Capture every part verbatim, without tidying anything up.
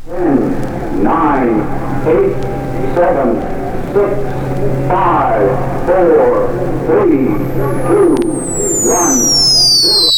ten, nine, eight, seven, six, five, four, three, two, one, zero.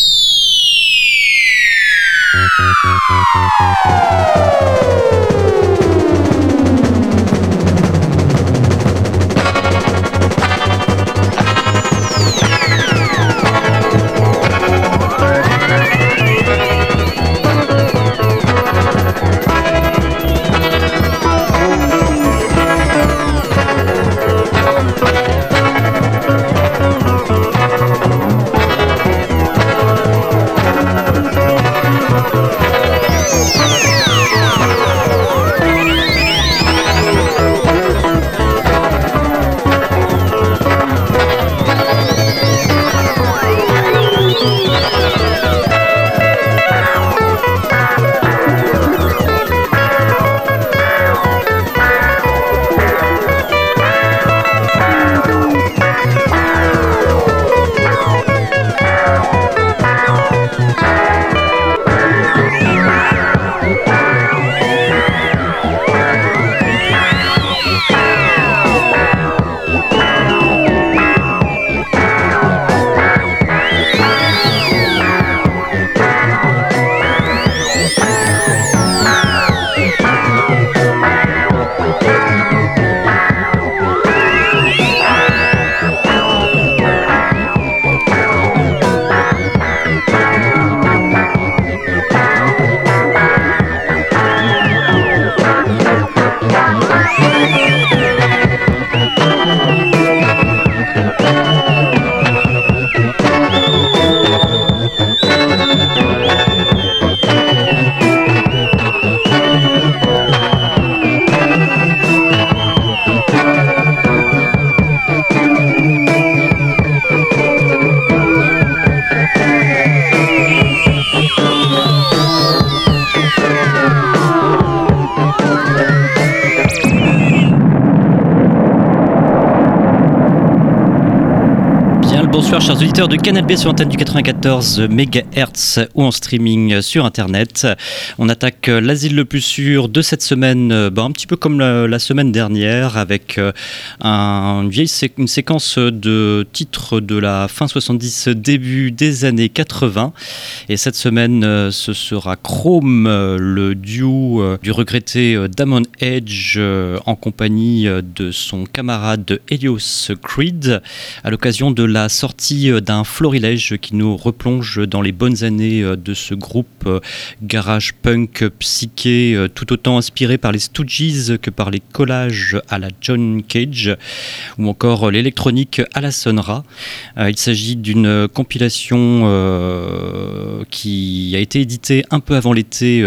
Bonsoir chers auditeurs de Canal B sur l'antenne du quatre-vingt-quatorze mégahertz ou en streaming sur internet. On attaque l'asile le plus sûr de cette semaine, bah, un petit peu comme la, la semaine dernière, avec un, une vieille sé- une séquence de titres de la fin soixante-dix, début des années quatre-vingts. Et cette semaine, ce sera Chrome, le duo du regretté Damon Edge en compagnie de son camarade Helios Creed, à l'occasion de la sortie d'un florilège qui nous replonge dans les bonnes années de ce groupe garage punk psyché, tout autant inspiré par les Stooges que par les collages à la John Cage ou encore l'électronique à la Sun Ra. Il s'agit d'une compilation euh, qui a été éditée un peu avant l'été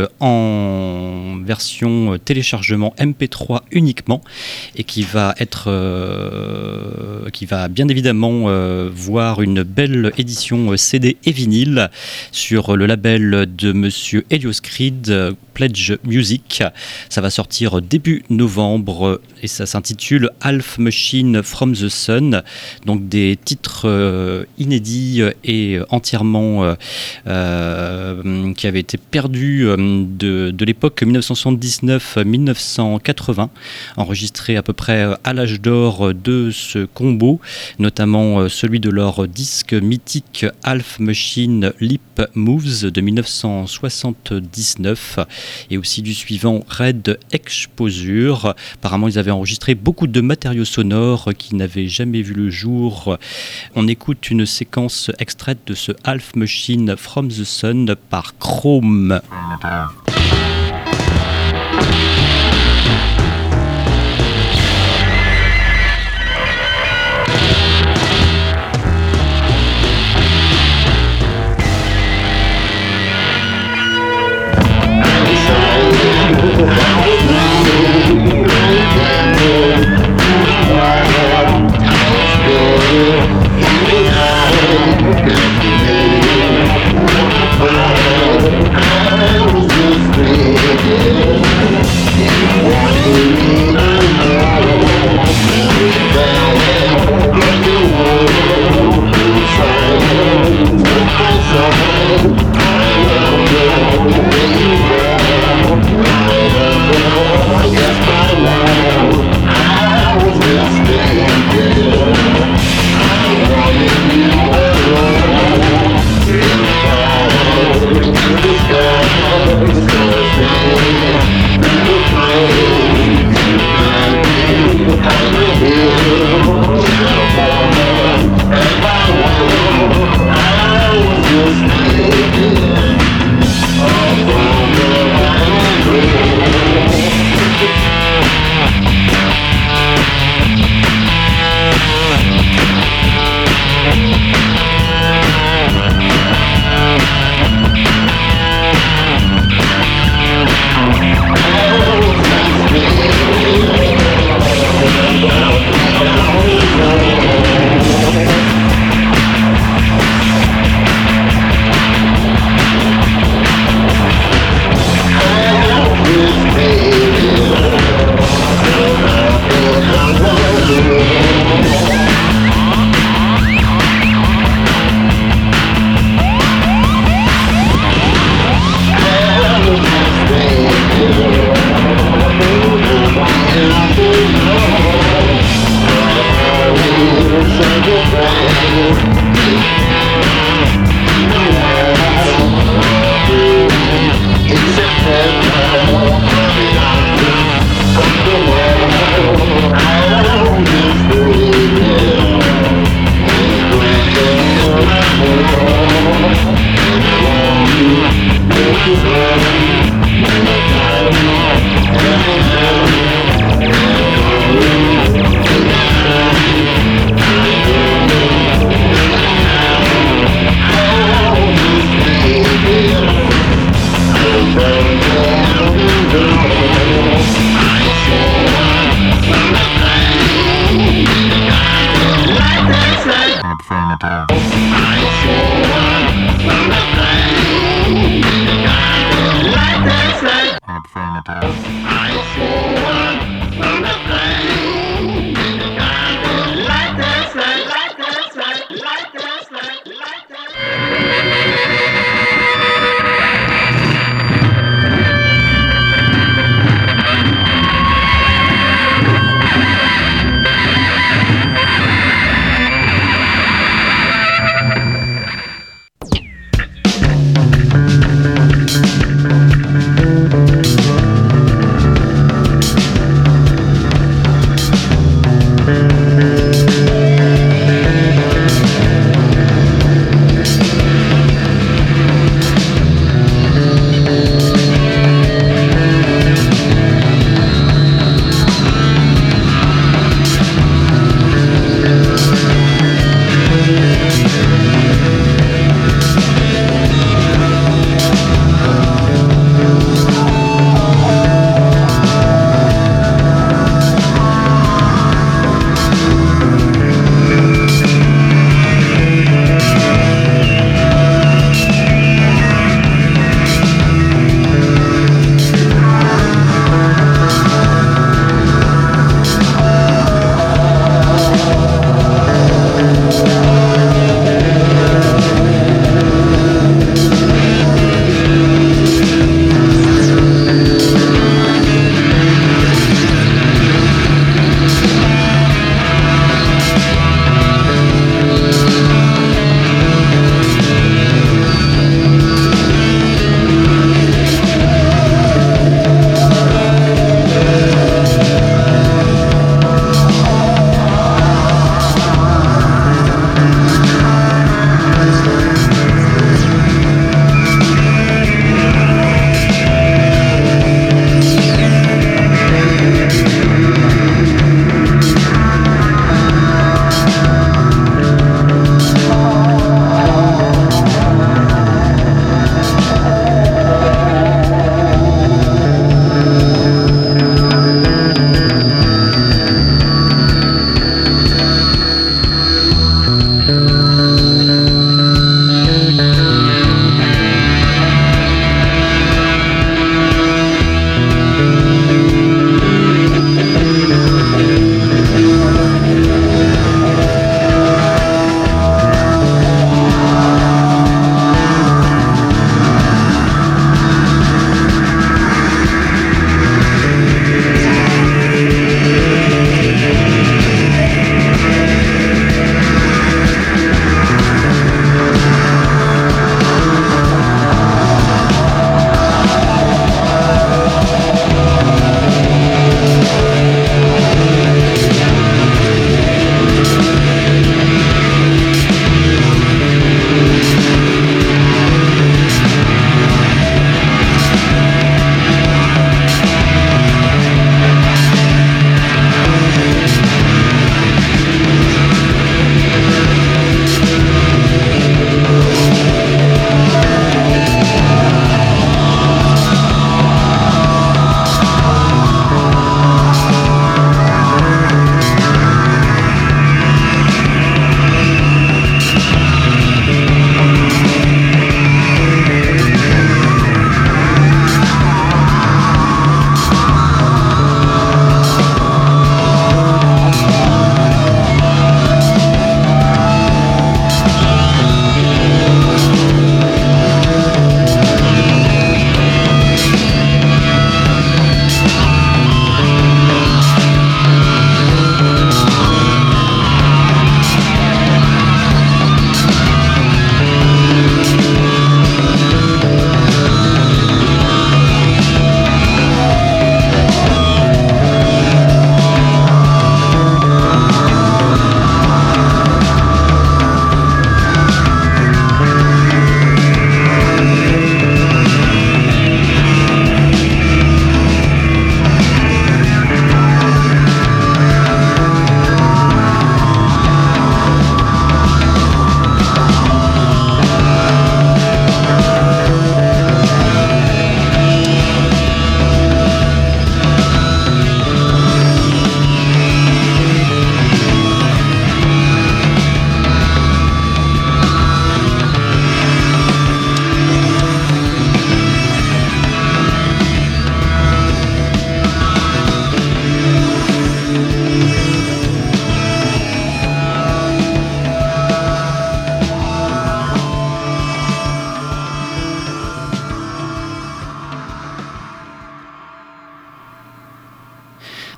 en version téléchargement M P trois uniquement et qui va être euh, qui va bien évidemment euh, voir une belle édition C D et vinyle sur le label de monsieur Helios Creed, Pledge Music. Ça va sortir début novembre et ça s'intitule Half Machine from the Sun, donc des titres euh, inédits et entièrement euh, euh, qui avaient été perdus euh, de, de l'époque dix-neuf cent soixante-dix-neuf à dix-neuf cent quatre-vingts, enregistrés à peu près à l'âge d'or de ce combo, notamment euh, celui de leur disque mythique Half Machine Lip Moves de dix-neuf cent soixante-dix-neuf et aussi du suivant Red Exposure. Apparemment ils avaient enregistré beaucoup de matériaux sonores qui n'avaient jamais vu le jour. On écoute une séquence extraite de ce Half Machine from the Sun par Chrome. I was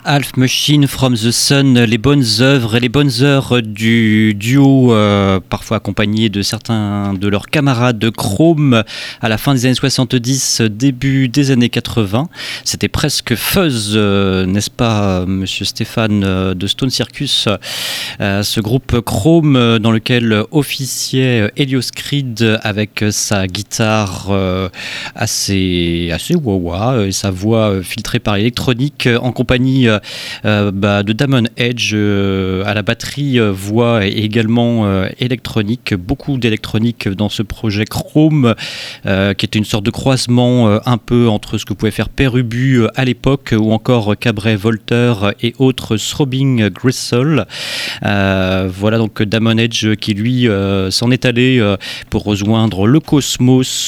Half Machine from the Sun, les bonnes œuvres et les bonnes heures du duo, euh, parfois accompagné de certains de leurs camarades de Chrome à la fin des années soixante-dix, début des années quatre-vingts. C'était presque fuzz, euh, n'est-ce pas, monsieur Stéphane euh, de Stone Circus, euh, ce groupe Chrome euh, dans lequel officiait Helios Creed avec sa guitare euh, assez, assez wah-wah et sa voix filtrée par l'électronique en compagnie euh, Euh, bah, de Damon Edge euh, à la batterie, euh, voix et également euh, électronique, beaucoup d'électronique dans ce projet Chrome euh, qui était une sorte de croisement euh, un peu entre ce que pouvait faire Père Ubu euh, à l'époque ou encore Cabret Voltaire et autres Throbbing Gristle. Euh, voilà donc Damon Edge qui lui euh, s'en est allé euh, pour rejoindre le Cosmos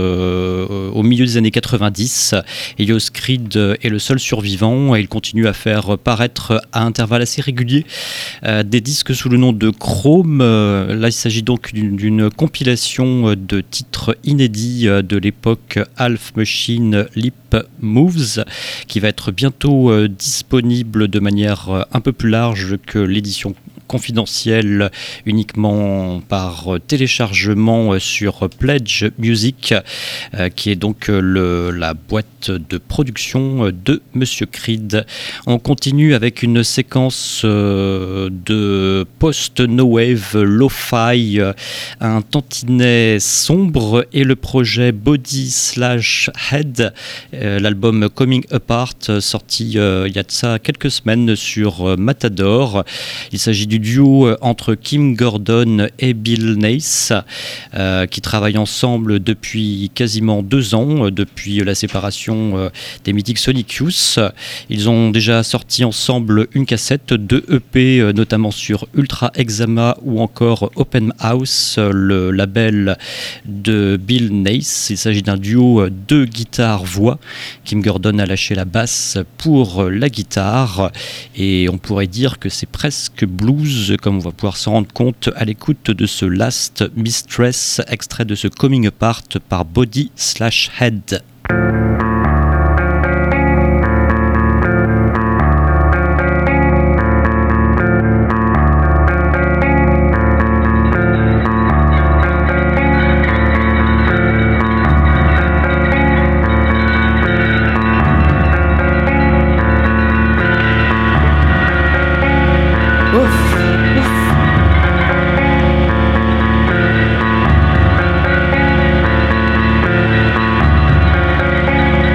euh, au milieu des années quatre-vingt-dix. Helios Creed est le seul survivant et il continue à faire paraître à intervalles assez réguliers euh, des disques sous le nom de Chrome. Euh, là, il s'agit donc d'une, d'une compilation de titres inédits euh, de l'époque Half Machine Lip Moves, qui va être bientôt euh, disponible de manière euh, un peu plus large que l'édition confidentielle, uniquement par téléchargement sur Pledge Music, euh, qui est donc le, la boîte de production de Monsieur Creed. On continue avec une séquence euh, de post-no wave lo-fi, euh, un tantinet sombre, et le projet Body Slash Head, euh, l'album Coming Apart, sorti euh, il y a de ça quelques semaines sur euh, Matador. Il s'agit du duo entre Kim Gordon et Bill Nace, euh, qui travaillent ensemble depuis quasiment deux ans, euh, depuis la séparation euh, des mythiques Sonic Youth. Ils ont déjà sorti ensemble une cassette, deux E P, euh, notamment sur Ultra Exama ou encore Open House, le label de Bill Nace. Il s'agit d'un duo de guitare-voix. Kim Gordon a lâché la basse pour la guitare et on pourrait dire que c'est presque blues, comme on va pouvoir s'en rendre compte à l'écoute de ce Last Mistress, extrait de ce Coming Apart par Body Slash Head. Ouf.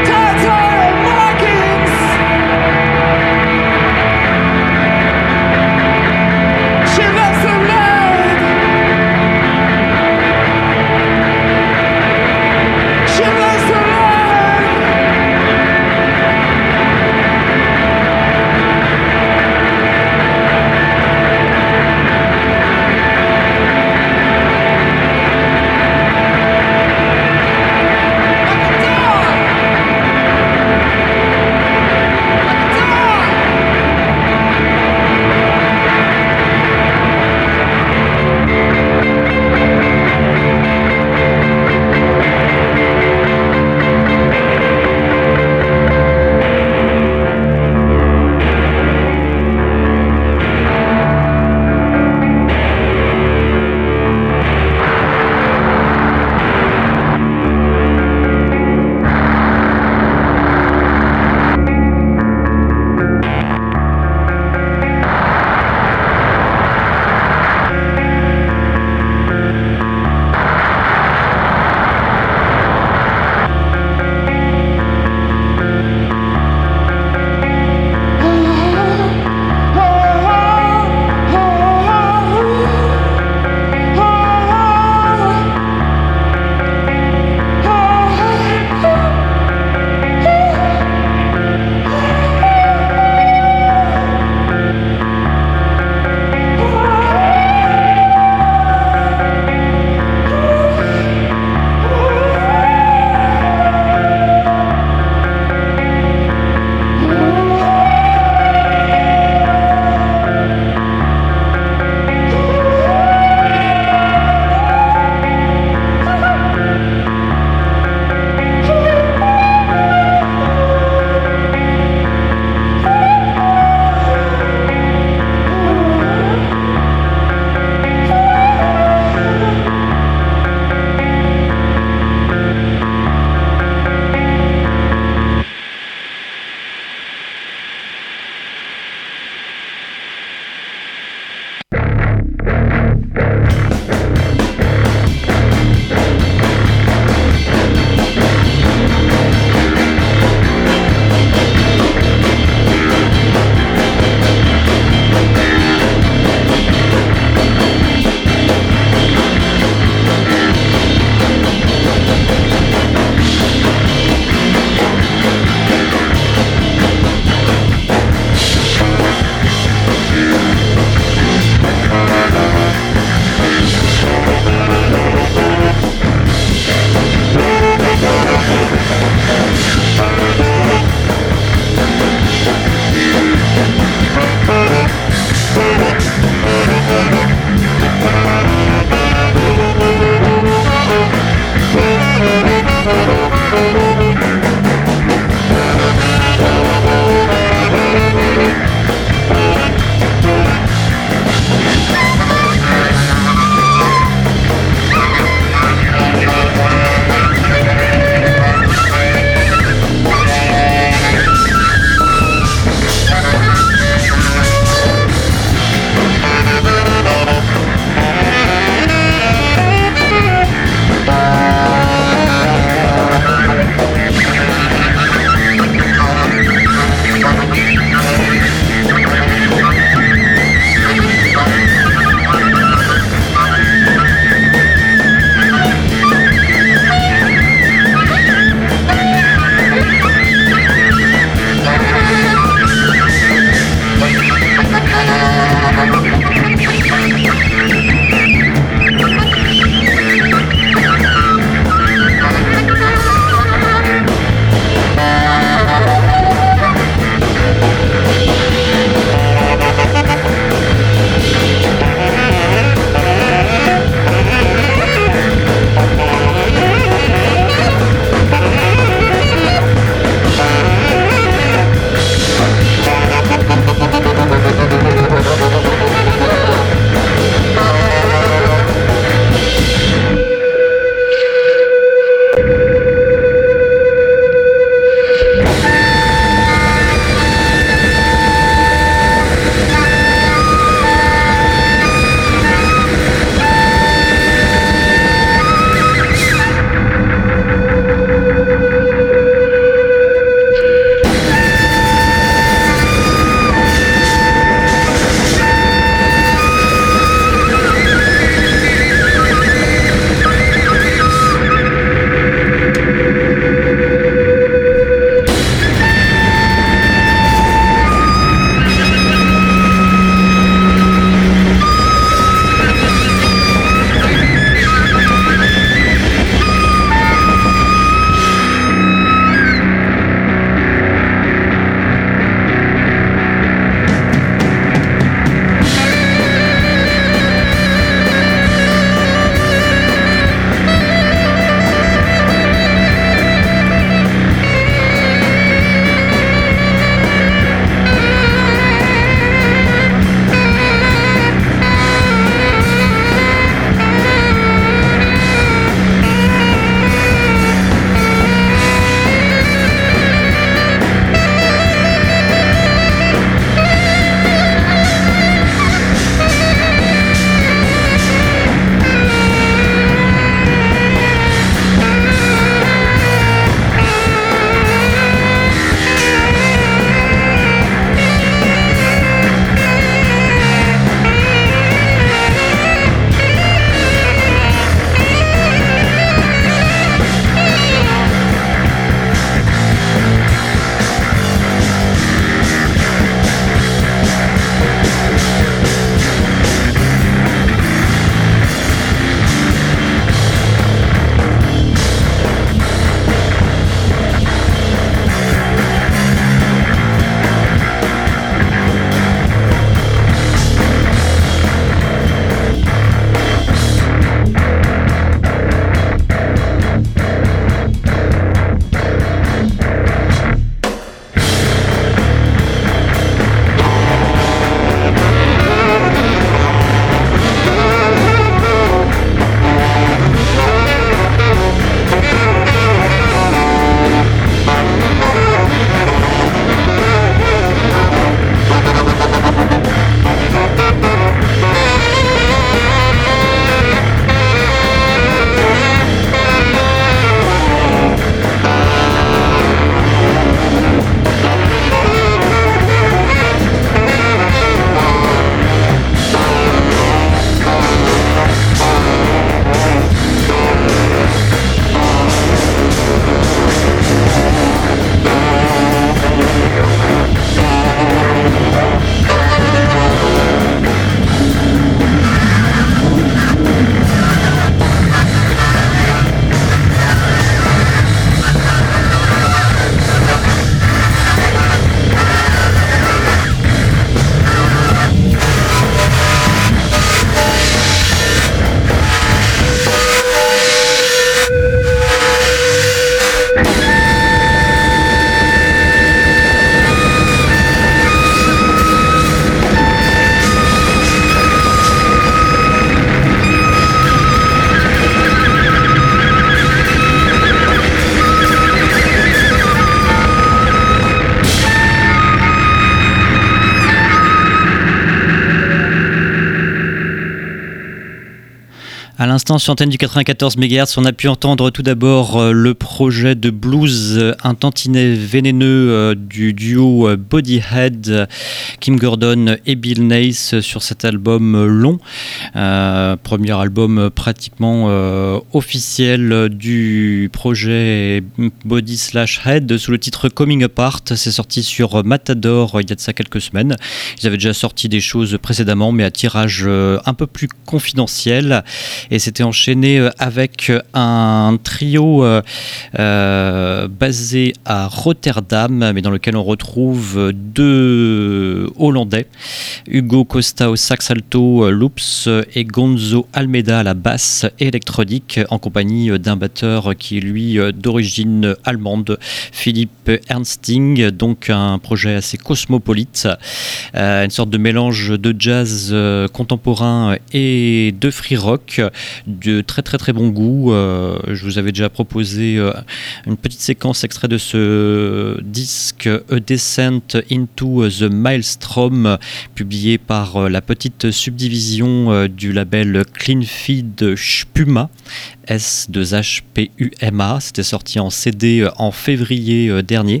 À l'instant, sur l'antenne du quatre-vingt-quatorze mégahertz, on a pu entendre tout d'abord euh, le projet de blues euh, Un tantinet vénéneux euh, du duo euh, Bodyhead, Kim Gordon et Bill Nace sur cet album euh, long. Euh, premier album euh, pratiquement euh, officiel du projet Body slash Head sous le titre Coming Apart. C'est sorti sur Matador euh, il y a de ça quelques semaines. Ils avaient déjà sorti des choses précédemment, mais à tirage euh, un peu plus confidentiel. Et c'était enchaîné avec un trio euh, euh, basé à Rotterdam, mais dans lequel on retrouve deux Hollandais, Hugo Costa au sax alto loops et Gonzo Almeida à la basse électronique, en compagnie d'un batteur qui est lui d'origine allemande, Philippe Ernsting. Donc un projet assez cosmopolite, euh, une sorte de mélange de jazz euh, contemporain et de free rock, de très très très bon goût. Euh, je vous avais déjà proposé euh, une petite séquence extrait de ce disque A Descent into the Maelstrom, publié par euh, la petite subdivision euh, du label Clean Feed Spuma, S deux H P U M A. C'était sorti en C D euh, en février euh, dernier,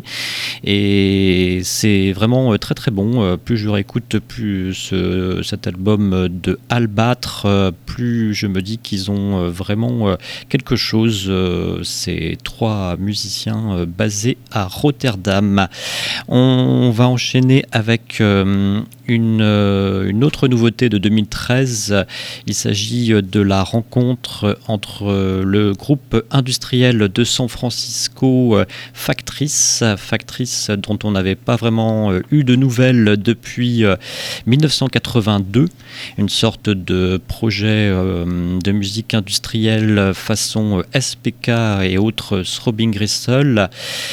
et c'est vraiment euh, très très bon. Euh, plus je réécoute plus ce, cet album de Albâtre, euh, plus je me dis qu'ils ont euh, vraiment euh, quelque chose, euh, ces trois musiciens euh, basés à Rotterdam. On va enchaîner avec euh, une, euh, une autre nouveauté de deux mille treize. Il s'agit de la rencontre entre euh, le groupe industriel de San Francisco, euh, Factrice, Factrice dont on n'avait pas vraiment euh, eu de nouvelles depuis euh, dix-neuf cent quatre-vingt-deux, une sorte de projet euh, de musique industrielle façon S P K et autres Throbbing Gristle.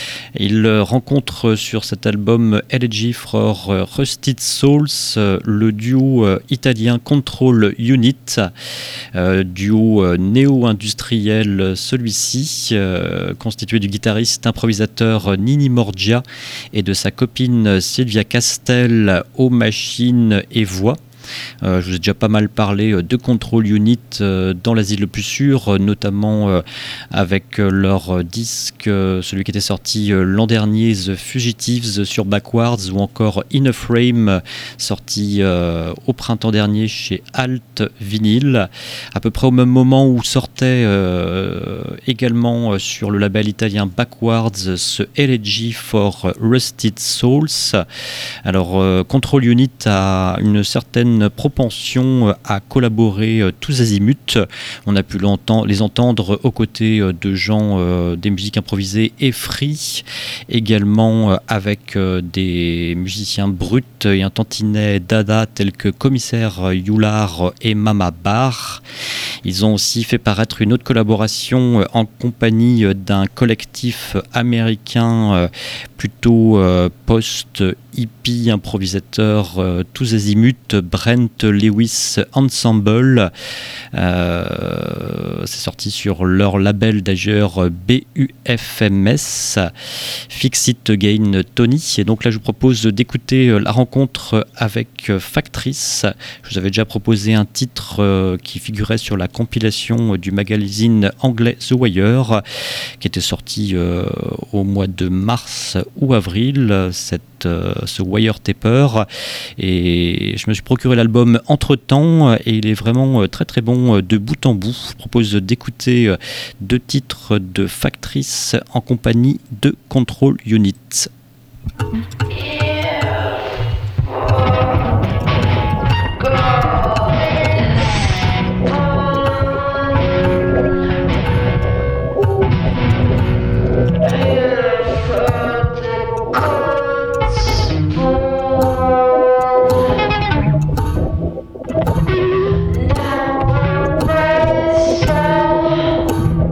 Il rencontre sur cet album Elegy for Rusted Souls le duo italien Control Unit, euh, duo néo-industriel celui-ci, euh, constitué du guitariste improvisateur Nini Morgia et de sa copine Sylvia Castel aux machines et voix. Euh, je vous ai déjà pas mal parlé euh, de Control Unit euh, dans l'asile le plus sûr, euh, notamment euh, avec euh, leur euh, disque, euh, celui qui était sorti euh, l'an dernier, The Fugitives sur Backwards, ou encore In a Frame, euh, sorti euh, au printemps dernier chez Alt Vinyl, à peu près au même moment où sortait euh, également euh, sur le label italien Backwards ce Elegy for Rusted Souls. Alors euh, Control Unit a une certaine propension à collaborer euh, tous azimuts. On a pu les entendre aux côtés euh, de gens euh, des musiques improvisées et free, également euh, avec euh, des musiciens bruts et un tantinet dada tels que Commissaire Youlard et Mama Bar. Ils ont aussi fait paraître une autre collaboration euh, en compagnie euh, d'un collectif américain euh, plutôt euh, post-hippie, improvisateur euh, tous azimuts, Brent Lewis Ensemble. Euh, c'est sorti sur leur label d'ailleurs B U F M S, Fix It Again Tony. Et donc là je vous propose d'écouter la rencontre avec Factrice. Je vous avais déjà proposé un titre euh, qui figurait sur la compilation du magazine anglais The Wire, qui était sorti euh, au mois de mars ou avril, cette, euh, ce Wire Taper. Et je me suis procuré l'album entre-temps, et il est vraiment très très bon de bout en bout. Je propose d'écouter deux titres de Factrice en compagnie de Control Unit.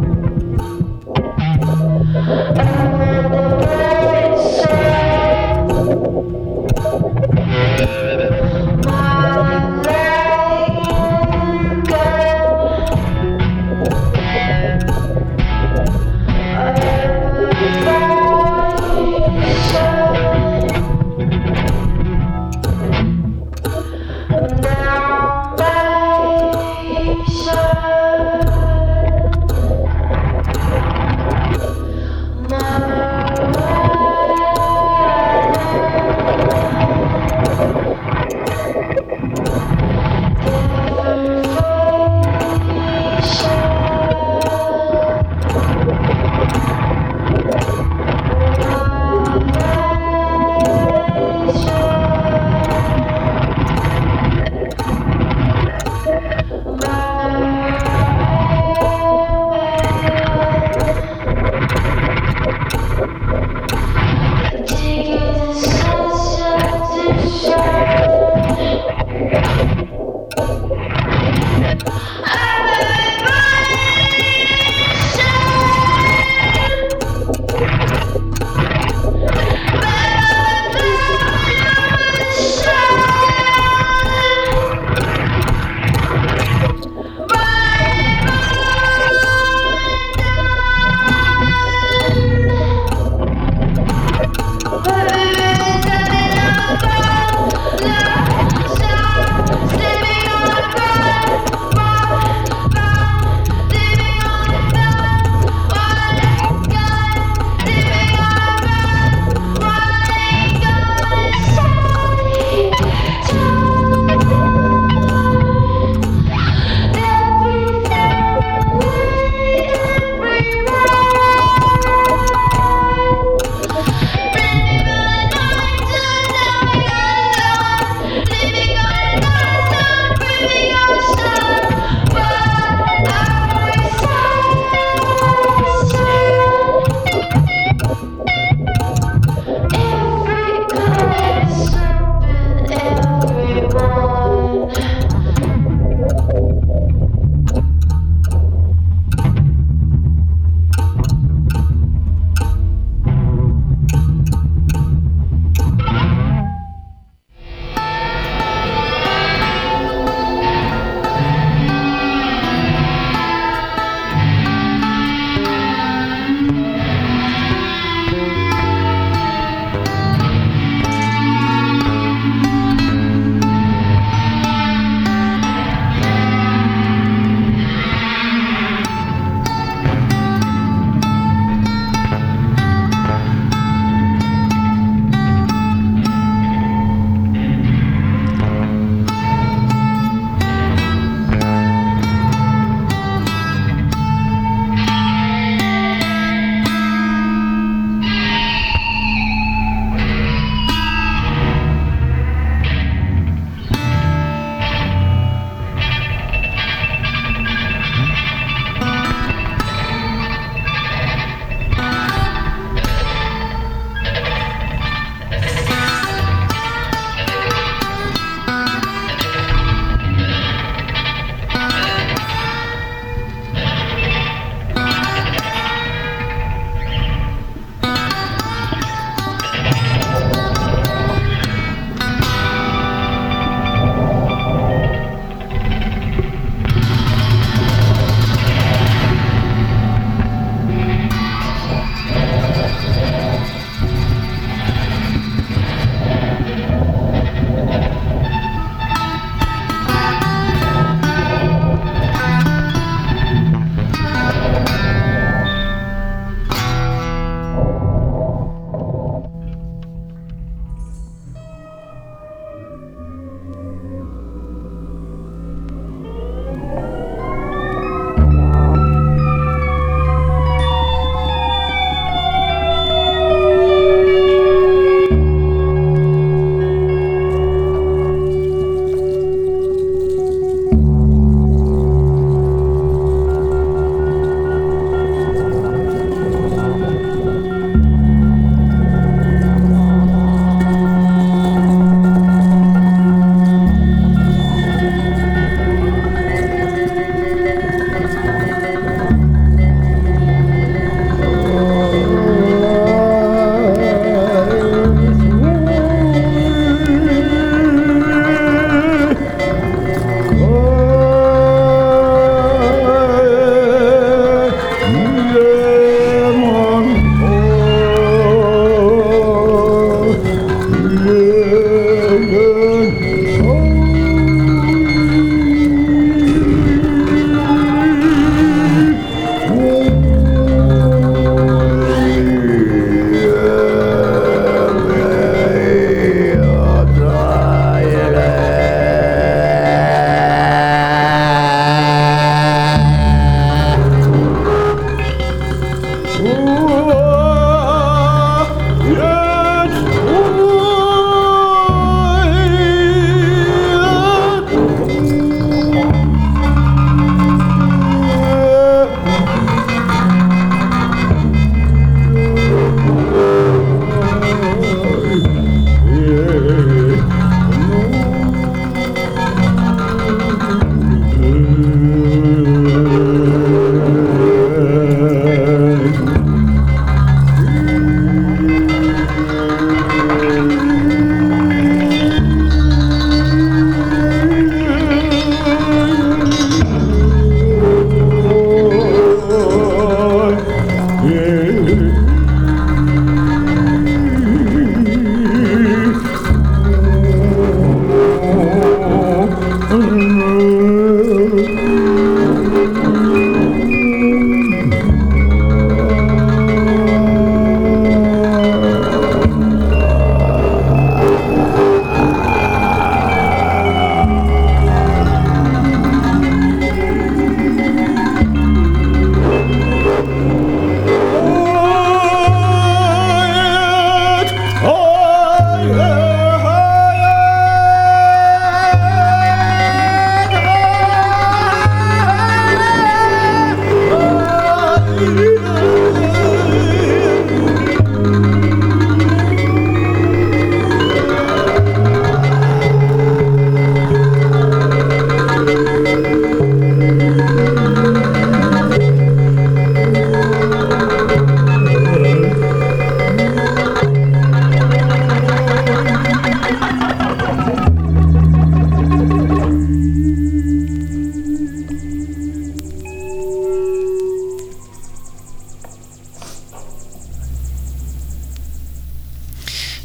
And the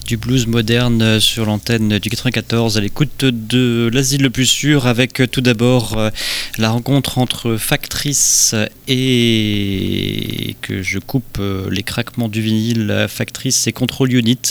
du blues moderne sur l'antenne du quatre-vingt-quatorze à l'écoute de l'Asile le plus sûr, avec tout d'abord la rencontre entre Factrice et que je coupe les craquements du vinyle. Factrice et Control Unit,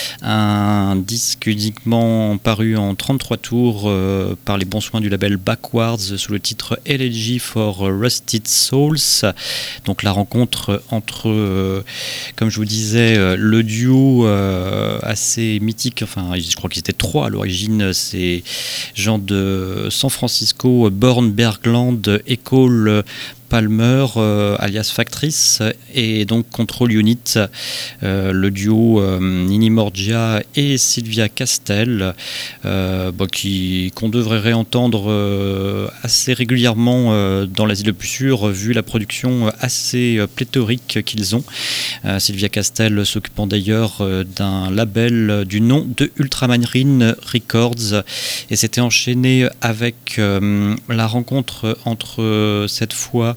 un disque uniquement paru en trente-trois tours euh, par les bons soins du label Backwards sous le titre Elegy for Rusted Souls. Donc la rencontre entre, euh, comme je vous disais, euh, le duo euh, assez mythique, enfin je crois qu'ils étaient trois à l'origine, ces gens de San Francisco, Born Bergland et Cole Palmer, euh, alias Factrice, et donc Control Unit, euh, le duo euh, Nini Morgia et Sylvia Castel, euh, bah, qui, qu'on devrait réentendre euh, assez régulièrement euh, dans l'Asile le plus sûr, vu la production assez euh, pléthorique qu'ils ont. Euh, Sylvia Castel s'occupant d'ailleurs euh, d'un label du nom de Ultramarine Records, et s'était enchaîné avec euh, la rencontre entre euh, cette fois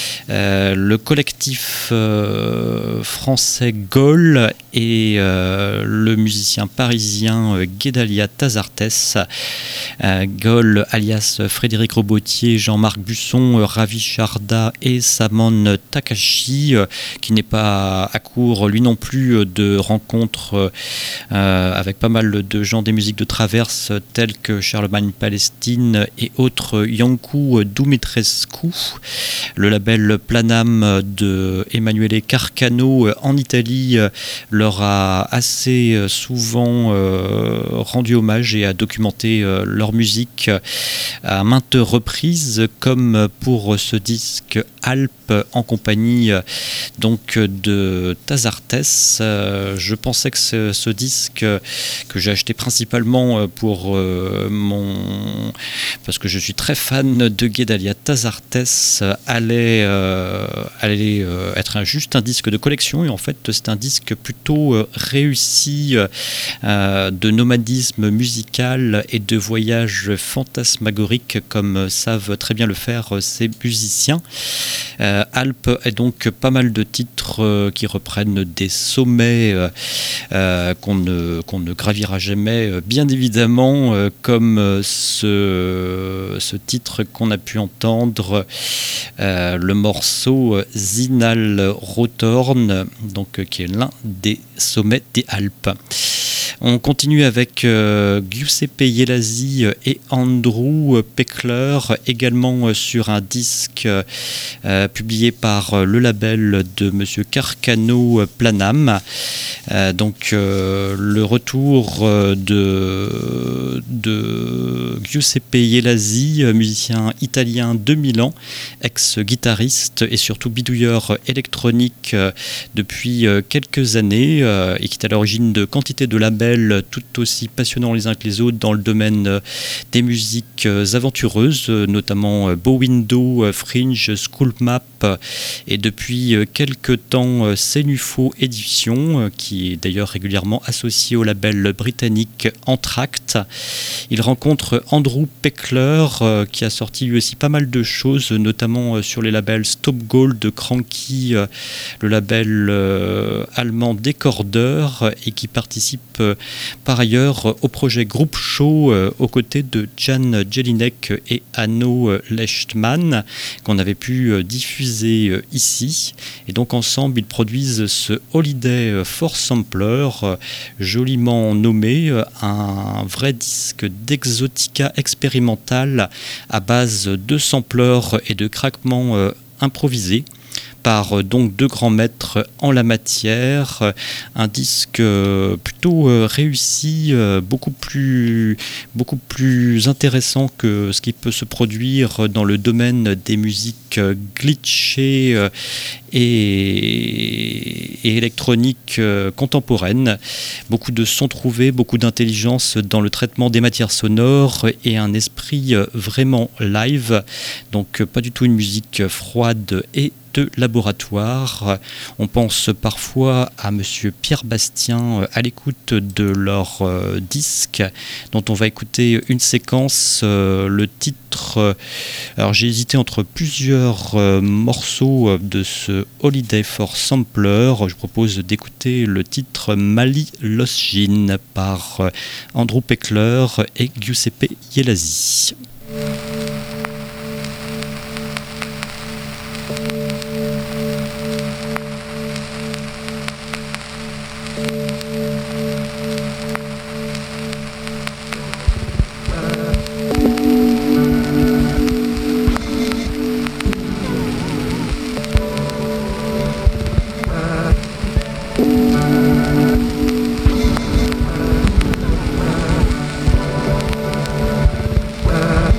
Euh, le collectif euh, français Gaulle et euh, le musicien parisien euh, Guedalia Tazartes. euh, Gaulle alias Frédéric Robotier, Jean-Marc Busson, euh, Ravi Sharda et Samon Takashi, euh, qui n'est pas à court lui non plus de rencontres euh, avec pas mal de gens des musiques de traverse tels que Charlemagne Palestine et autres, Yankou Dumitrescu. Le label Planam de Emanuele Carcano en Italie leur a assez souvent euh, rendu hommage et a documenté euh, leur musique à maintes reprises, comme pour ce disque Alpes en compagnie donc de Tazartes. Euh, je pensais que ce, ce disque que j'ai acheté principalement pour euh, mon parce que je suis très fan de Guedalia Tazartes allait, euh, allait euh, être un, juste un disque de collection, et en fait c'est un disque plutôt euh, réussi euh, de nomadisme musical et de voyage fantasmagorique, comme savent très bien le faire ces musiciens. Euh, Alpes est donc pas mal de titres euh, qui reprennent des sommets euh, euh, qu'on ne, qu'on ne gravira jamais, euh, bien évidemment, euh, comme euh, ce, ce titre qu'on a pu entendre, euh, le morceau Zinal Rotorn, donc, euh, qui est l'un des sommets des Alpes. On continue avec euh, Giuseppe Ielasi et Andrew Peckler, également sur un disque euh, publié par le label de Monsieur Carcano Planam. Euh, donc euh, le retour de, de Giuseppe Ielasi, musicien italien de Milan, ex-guitariste et surtout bidouilleur électronique euh, depuis euh, quelques années, euh, et qui est à l'origine de quantité de labels tout aussi passionnants les uns que les autres dans le domaine des musiques aventureuses, notamment Bow Window, Fringe, School Map, et depuis quelques temps Senufo Édition, qui est d'ailleurs régulièrement associé au label britannique Entracte. Il rencontre Andrew Peckler, qui a sorti lui aussi pas mal de choses, notamment sur les labels Stop Gold, Cranky, le label allemand Décordeur, et qui participe par ailleurs au projet Group Show euh, aux côtés de Jan Jelinek et Hanno Lechtman, qu'on avait pu euh, diffuser euh, ici. Et donc ensemble, ils produisent ce Holiday for Sampler, euh, joliment nommé, euh, un vrai disque d'exotica expérimental à base de sampleurs et de craquements euh, improvisés par donc deux grands maîtres en la matière. Un disque plutôt réussi, beaucoup plus, beaucoup plus intéressant que ce qui peut se produire dans le domaine des musiques glitchées et, et électroniques contemporaines. Beaucoup de sons trouvés, beaucoup d'intelligence dans le traitement des matières sonores et un esprit vraiment live. Donc pas du tout une musique froide et de laboratoire. On pense parfois à Monsieur Pierre Bastien à l'écoute de leur euh, disque dont on va écouter une séquence, euh, le titre. Euh, alors j'ai hésité entre plusieurs euh, morceaux de ce Holiday for Sampler. Je propose d'écouter le titre Mali Losjin par euh, Andrew Peckler et Giuseppe Ielasi. Uh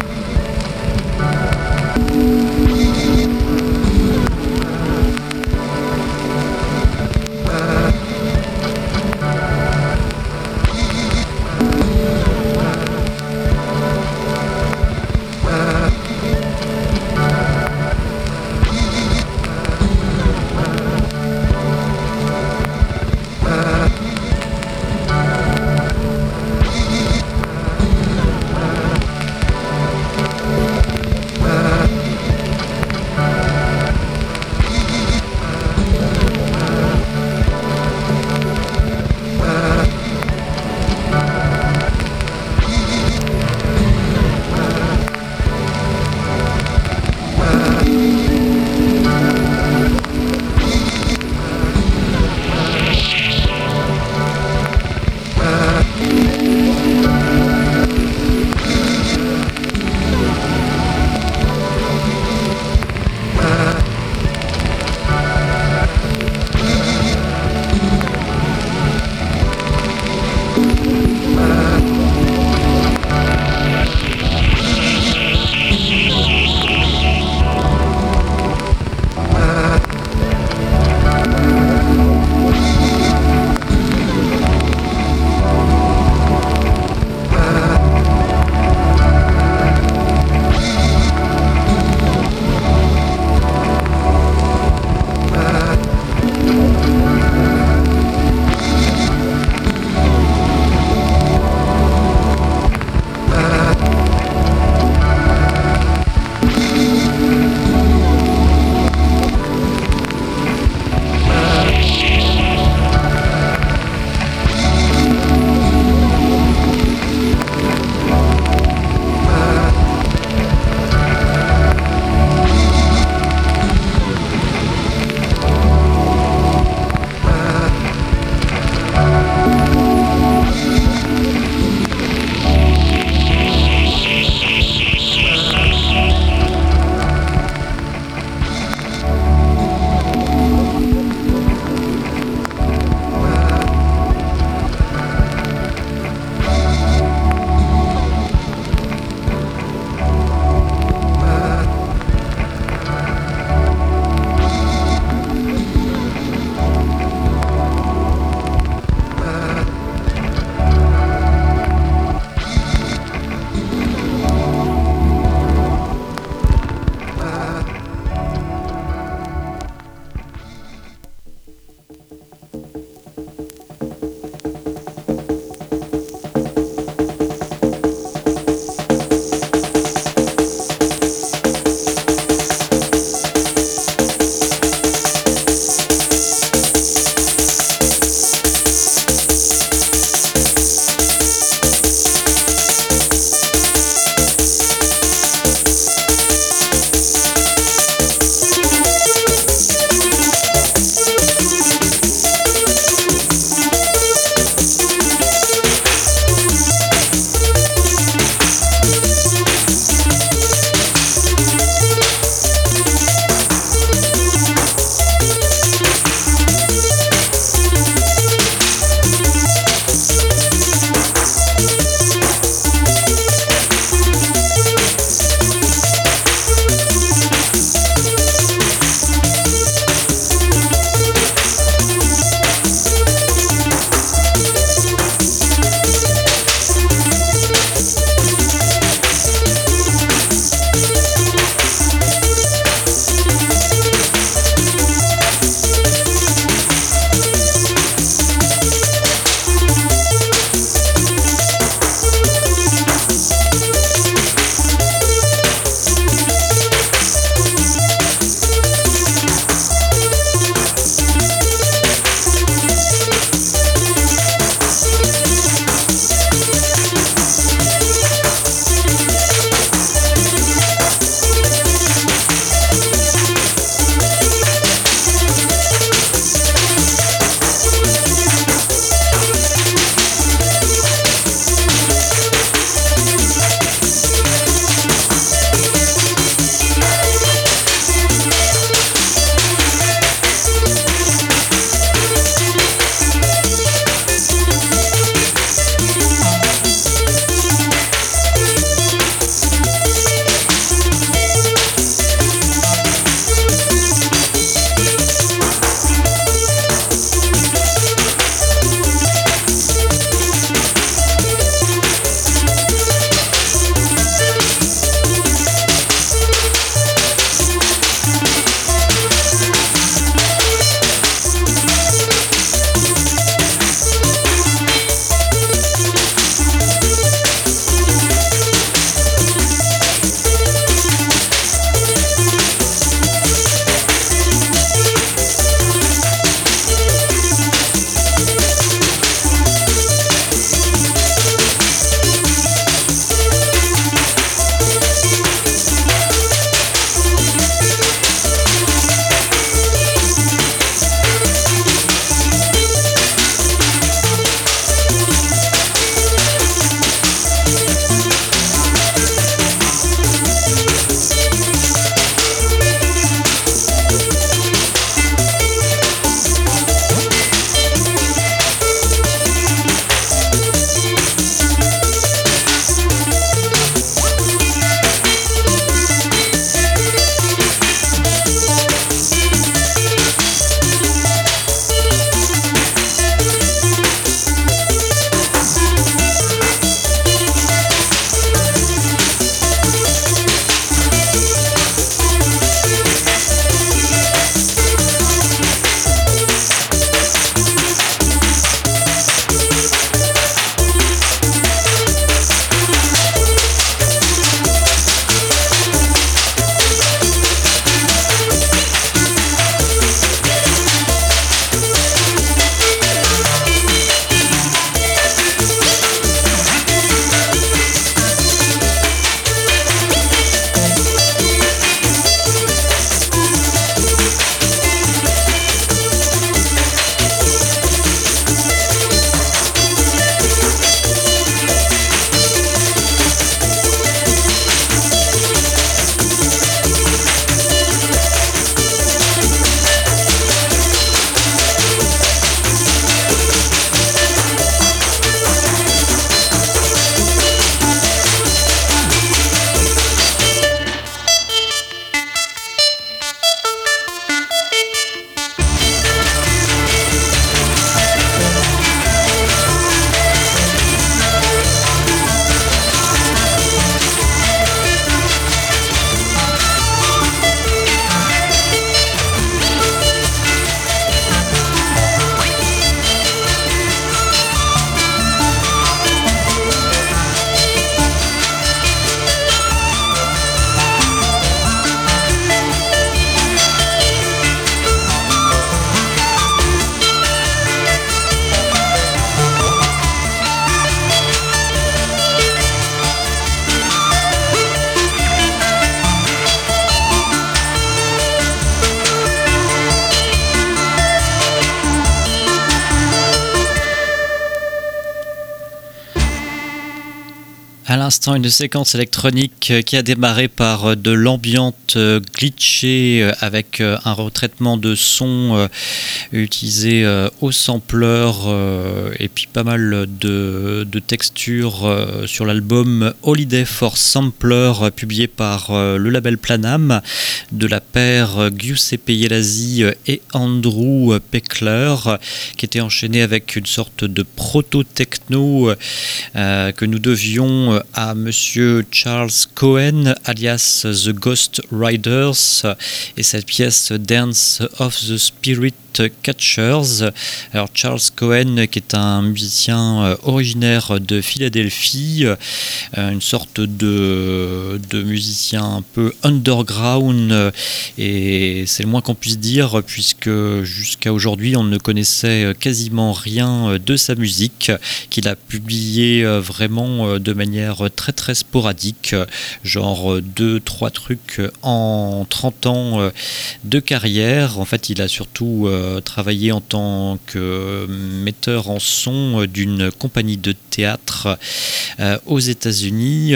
À l'instant, une séquence électronique qui a démarré par de l'ambiante glitchée avec un retraitement de son utilisé au sampler et puis pas mal de, de textures sur l'album Holiday for Sampler publié par le label Planam de la paire Giuseppe Ielasi et Andrew Peckler, qui était enchaîné avec une sorte de proto-techno euh, que nous devions à monsieur Charles Cohen alias The Ghost Riders et cette pièce Dance of the Spirit Catchers. Alors Charles Cohen, qui est un musicien originaire de Philadelphie, une sorte de, de musicien un peu underground, et c'est le moins qu'on puisse dire puisque jusqu'à aujourd'hui on ne connaissait quasiment rien de sa musique, qu'il a publié vraiment de manière très très sporadique, genre deux trois trucs en trente ans de carrière. En fait, il a surtout travaillé en tant que metteur en son d'une compagnie de théâtre euh, aux États-Unis,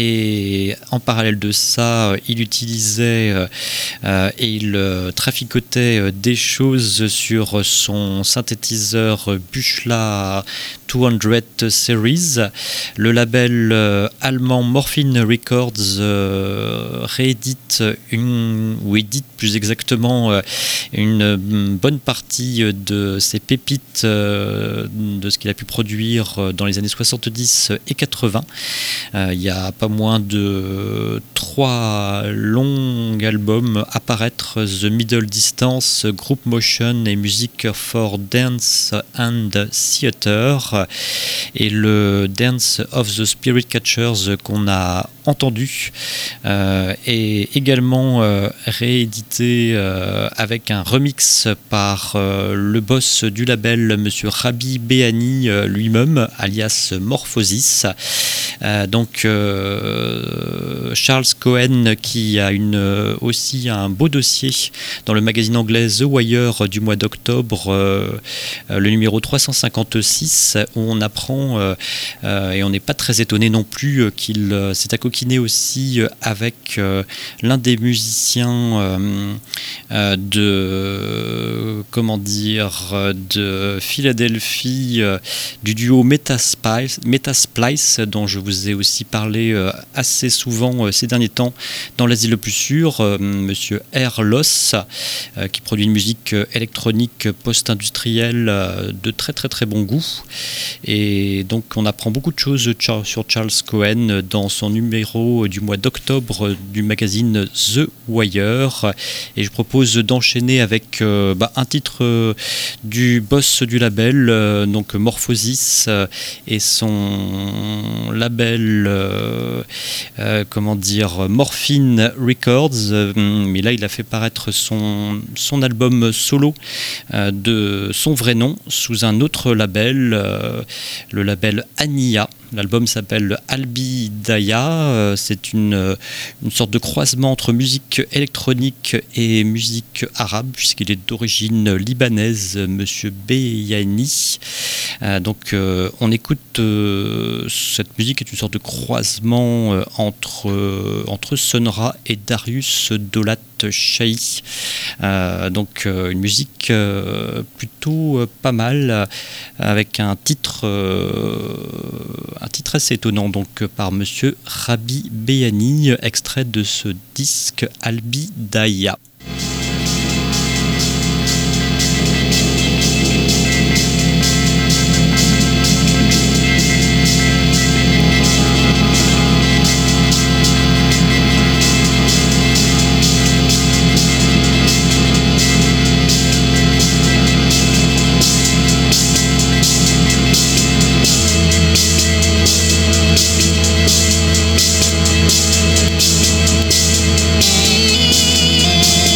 et en parallèle de ça, il utilisait euh, et il euh, traficotait des choses sur son synthétiseur Buchla deux cents Series. Le label euh, allemand Morphine Records euh, réédite une, ou édite plus exactement euh, une bonne partie de ses pépites, euh, de ce qu'il a pu produire dans les années soixante-dix et quatre-vingts. Euh, il y a pas moins de trois longs albums à paraître: The Middle Distance, Group Motion et Music for Dance and Theater. Et le Dance of the Spirit Catchers qu'on a entendu euh, est également euh, réédité euh, avec un remix par euh, le boss du label, monsieur Rabi Behani euh, lui-même, alias Morphosis. Euh, donc euh, Charles Cohen, qui a une, euh, aussi un beau dossier dans le magazine anglais The Wire du mois d'octobre, euh, le numéro trois cent cinquante-six, où on apprend, euh, euh, et on n'est pas très étonné non plus, euh, qu'il euh, s'est accoquiné aussi avec euh, l'un des musiciens euh, euh, de, comment dire, de Philadelphie, euh, du duo Metasplice, Metasplice, dont je vous ai aussi parlé euh, assez souvent euh, ces derniers temps dans l'Asile le plus sûr, euh, monsieur R. Loss, euh, qui produit une musique électronique post-industrielle euh, de très très très bon goût. Et donc on apprend beaucoup de choses sur Charles Cohen dans son numéro du mois d'octobre du magazine The Wire. Et je propose d'enchaîner avec euh, bah, un titre euh, du boss du label, euh, donc Morphosis, euh, et son label, euh, euh, comment dire, Morphine Records. Euh, mais là, il a fait paraître son, son album solo euh, de son vrai nom sous un autre label, euh, le label Ania. L'album s'appelle Albidaya. C'est une, une sorte de croisement entre musique électronique et musique arabe, puisqu'il est d'origine libanaise, monsieur Behani. Euh, donc euh, on écoute euh, cette musique est une sorte de croisement euh, entre, euh, entre Sonra et Darius Dolat Shahi. Euh, donc euh, une musique euh, plutôt euh, pas mal, euh, avec un titre euh, un titre assez étonnant, donc par monsieur Rabi Behani, extrait de ce disque Albidaya. Thank you.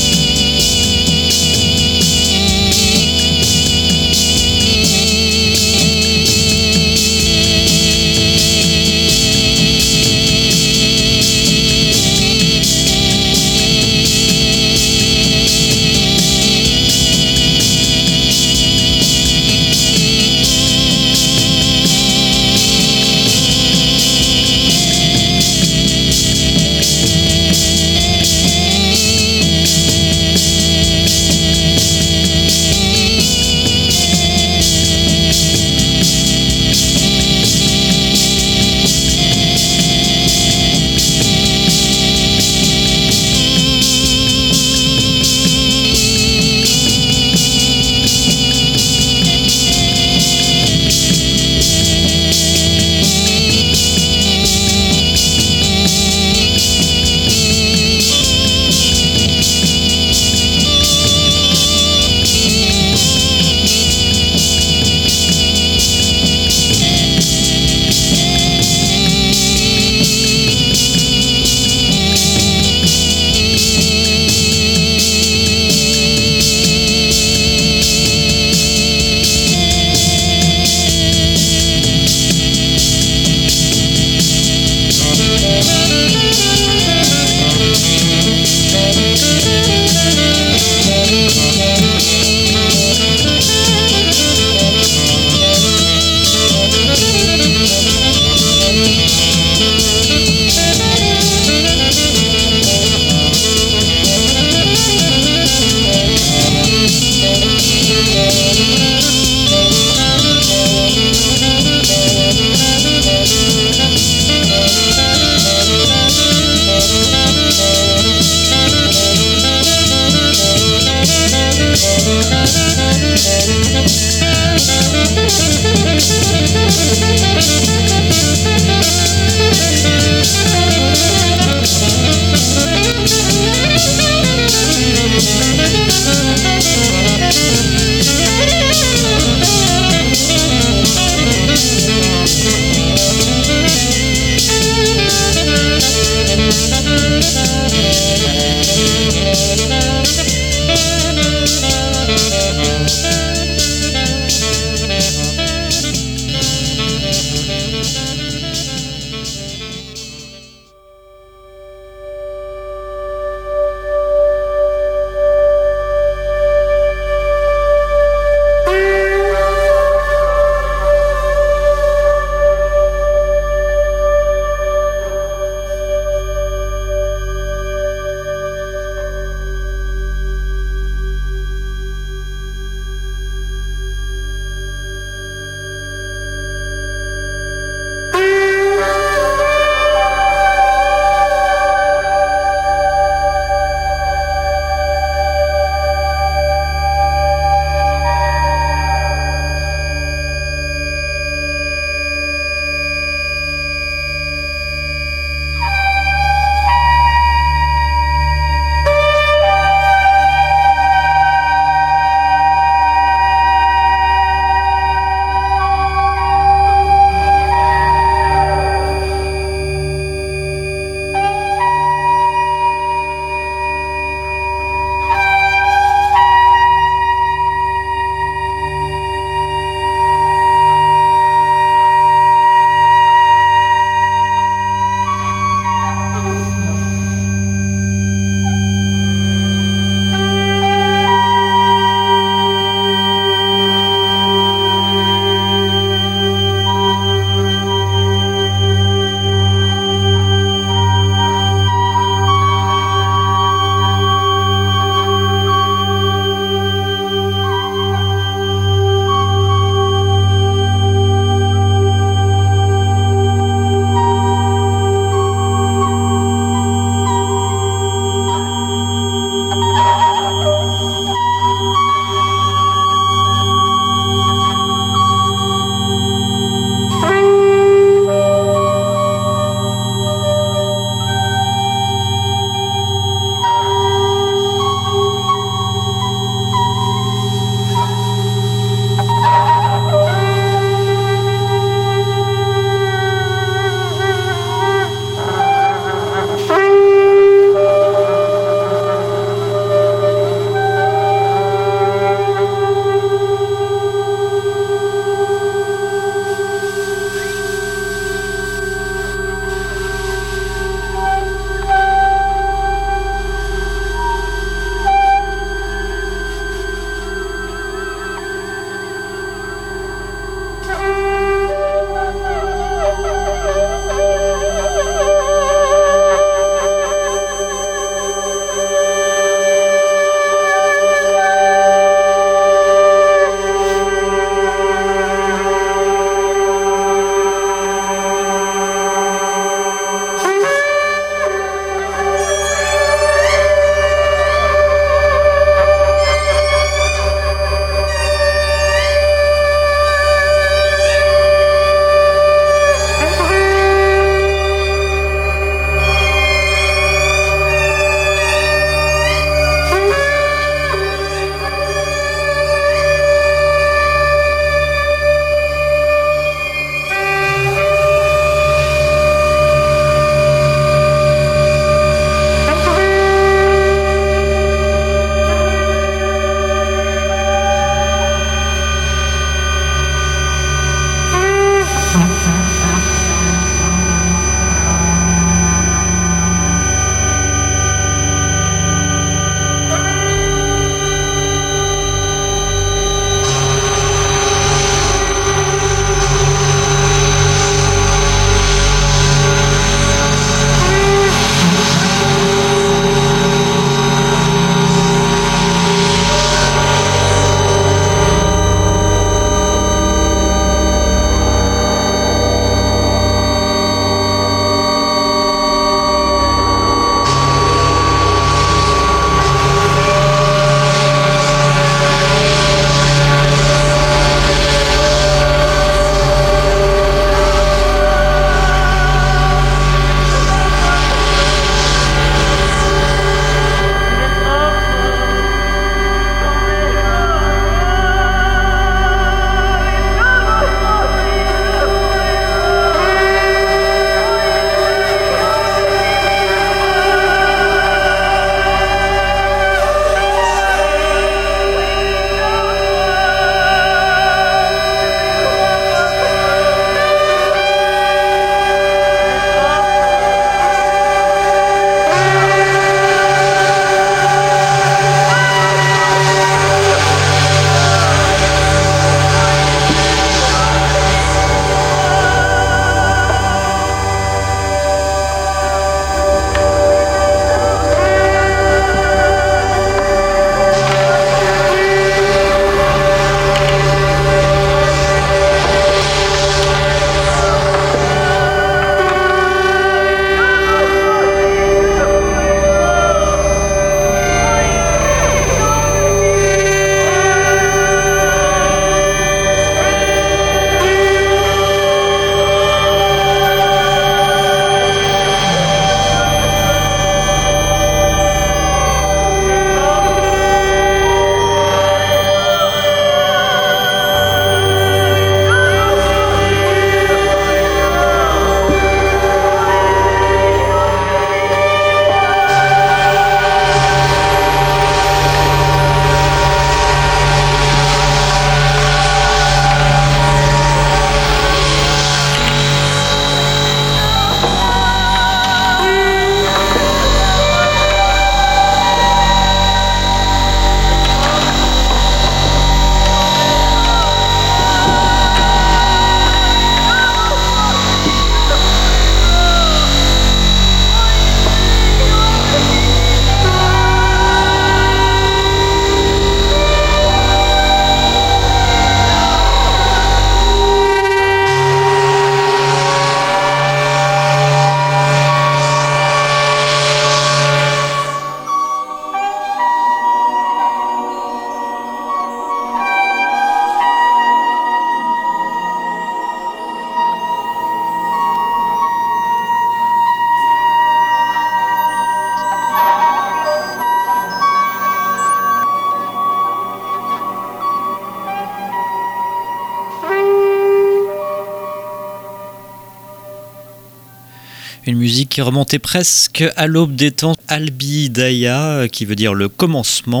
Une musique qui remontait presque à l'aube des temps, Al-Bidaya, qui veut dire le commencement,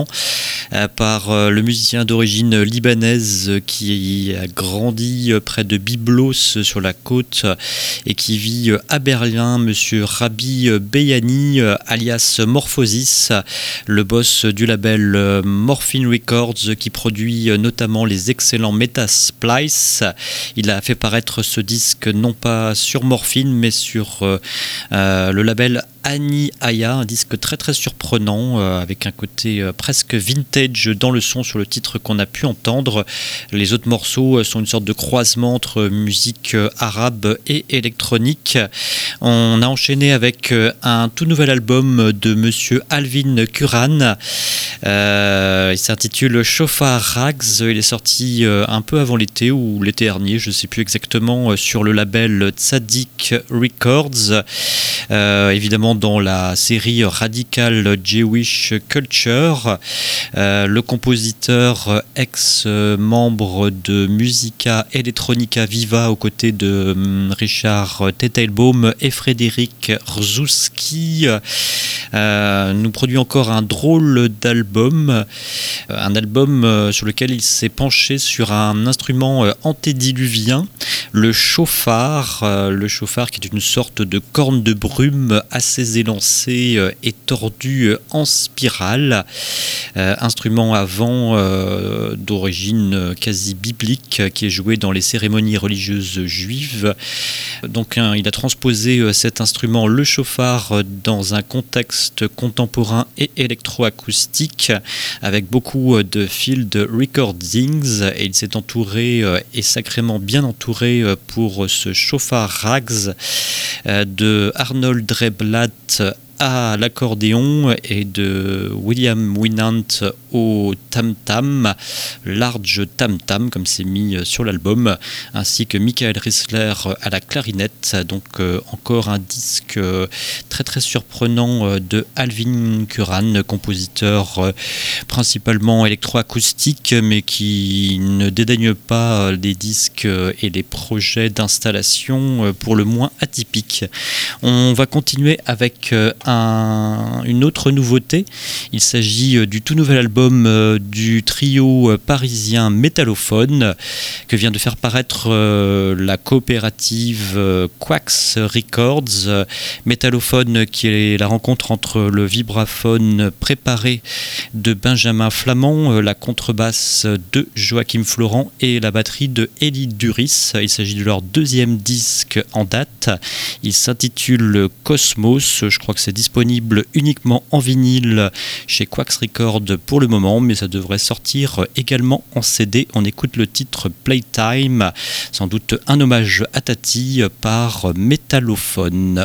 par le musicien d'origine libanaise qui a grandi près de Byblos sur la côte et qui vit à Berlin, monsieur Rabi Beyani, alias Morphosis, le boss du label Morphine Records qui produit notamment les excellents Metasplice. Il a fait paraître ce disque non pas sur Morphine mais sur euh, euh, le label Ani Aya, un disque très très surprenant euh, avec un côté euh, presque vintage dans le son sur le titre qu'on a pu entendre. Les autres morceaux euh, sont une sorte de croisement entre musique euh, arabe et électronique. On a enchaîné avec euh, un tout nouvel album de monsieur Alvin Curran. Euh, il s'intitule Shofar Rags. Il est sorti euh, un peu avant l'été ou l'été dernier, je ne sais plus exactement, euh, sur le label Tzadik Records. Euh, évidemment dans la série Radical Jewish Culture. Euh, le compositeur ex-membre de Musica Electronica Viva aux côtés de um, Richard Teitelbaum et Frédéric Rzouski euh, nous produit encore un drôle d'album, euh, un album euh, sur lequel il s'est penché sur un instrument euh, antédiluvien, le chauffard, euh, le chauffard qui est une sorte de corne de brume assez élancée euh, et tordue euh, en spirale, euh, instrument avant euh, d'origine euh, quasi biblique euh, qui est joué dans les cérémonies religieuses juives. Donc hein, il a transposé euh, cet instrument, le chauffard, euh, dans un contexte contemporain et électroacoustique avec beaucoup euh, de field recordings, et il s'est entouré euh, et sacrément bien entouré euh, pour ce chauffard Rags euh, de Arnold Dreblatt à l'accordéon et de William Winant au tam-tam, large tam-tam comme c'est mis sur l'album, ainsi que Michael Rissler à la clarinette. Donc euh, encore un disque euh, très très surprenant euh, de Alvin Curran, compositeur euh, principalement électroacoustique mais qui ne dédaigne pas les disques et les projets d'installation euh, pour le moins atypiques. On va continuer avec euh, Un, une autre nouveauté. Il s'agit du tout nouvel album euh, du trio parisien Métallophone que vient de faire paraître euh, la coopérative euh, Quax Records. Euh, Métallophone qui est la rencontre entre le vibraphone préparé de Benjamin Flamand, euh, la contrebasse de Joachim Florent et la batterie de Elie Duris. Il s'agit de leur deuxième disque en date. Il s'intitule Cosmos. Je crois que c'est disponible uniquement en vinyle chez Quax Records pour le moment, mais ça devrait sortir également en C D. On écoute le titre Playtime, sans doute un hommage à Tati par Métallophone.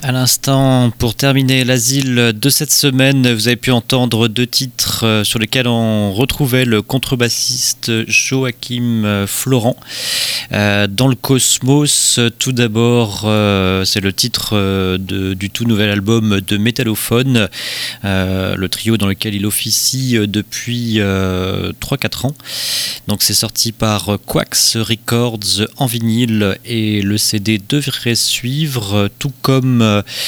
À l'instant, pour terminer l'asile de cette semaine, vous avez pu entendre deux titres sur lesquels on retrouvait le contrebassiste Joachim Florent. Euh, dans le Cosmos, tout d'abord, euh, c'est le titre de, du tout nouvel album de Metallophone, euh, le trio dans lequel il officie depuis euh, trois quatre ans. Donc c'est sorti par Quax Records en vinyle et le C D devrait suivre, tout comme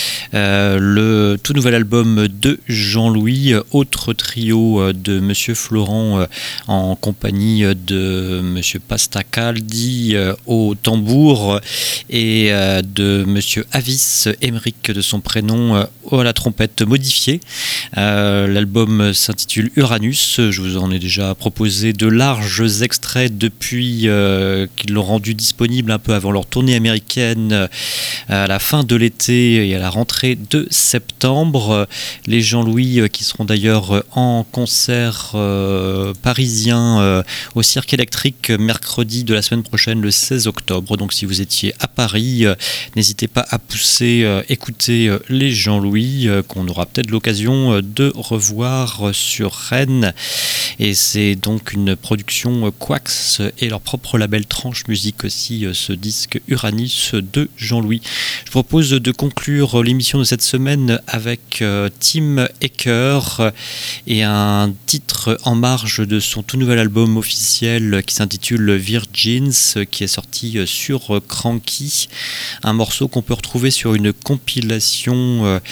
Euh, le tout nouvel album de Jean-Louis, autre trio de Monsieur Florent euh, en compagnie de Monsieur Pastacaldi euh, au tambour et euh, de Monsieur Avis Emeric de son prénom euh, à la trompette modifiée. Euh, l'album s'intitule Uranus. Je vous en ai déjà proposé de larges extraits depuis euh, qu'ils l'ont rendu disponible un peu avant leur tournée américaine euh, à la fin de l'été et à la rentrée de septembre. Les Jean-Louis qui seront d'ailleurs en concert euh, parisien euh, au Cirque électrique mercredi de la semaine prochaine, le seize octobre. Donc si vous étiez à Paris, euh, n'hésitez pas à pousser, euh, écouter euh, les Jean-Louis euh, qu'on aura peut-être l'occasion euh, de revoir euh, sur Rennes. Et c'est donc une production euh, Quax et leur propre label Tranche Musique aussi, euh, ce disque Uranus de Jean-Louis. Je propose de conclure l'émission de cette semaine avec euh, Tim Aker et un titre en marge de son tout nouvel album officiel qui s'intitule Virgins, qui est sorti sur Cranky, un morceau qu'on peut retrouver sur une compilation euh,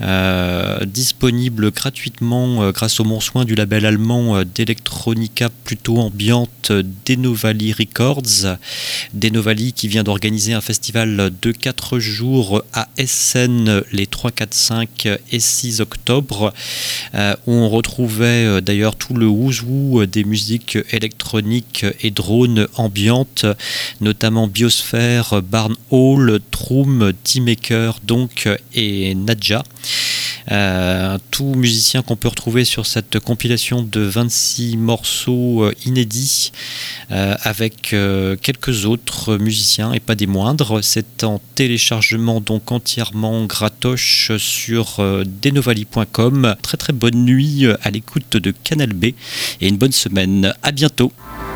euh, disponible gratuitement euh, grâce au bon soin du label allemand euh, d'electronica plutôt ambiante Denovali Records. Denovali qui vient d'organiser un festival de quatre jours à Essen les trois, quatre, cinq et six octobre, euh, où on retrouvait euh, d'ailleurs tout le ouzou des musiques électroniques et drones ambiantes, notamment Biosphère, Barn Hall, Troom, Teamaker donc et Nadja. Euh, tout musicien qu'on peut retrouver sur cette compilation de vingt-six morceaux euh, inédits euh, avec euh, quelques autres musiciens et pas des moindres. C'est en téléchargement donc entièrement gratoche sur euh, denovali point com. Très très bonne nuit à l'écoute de Canal B et une bonne semaine. À bientôt.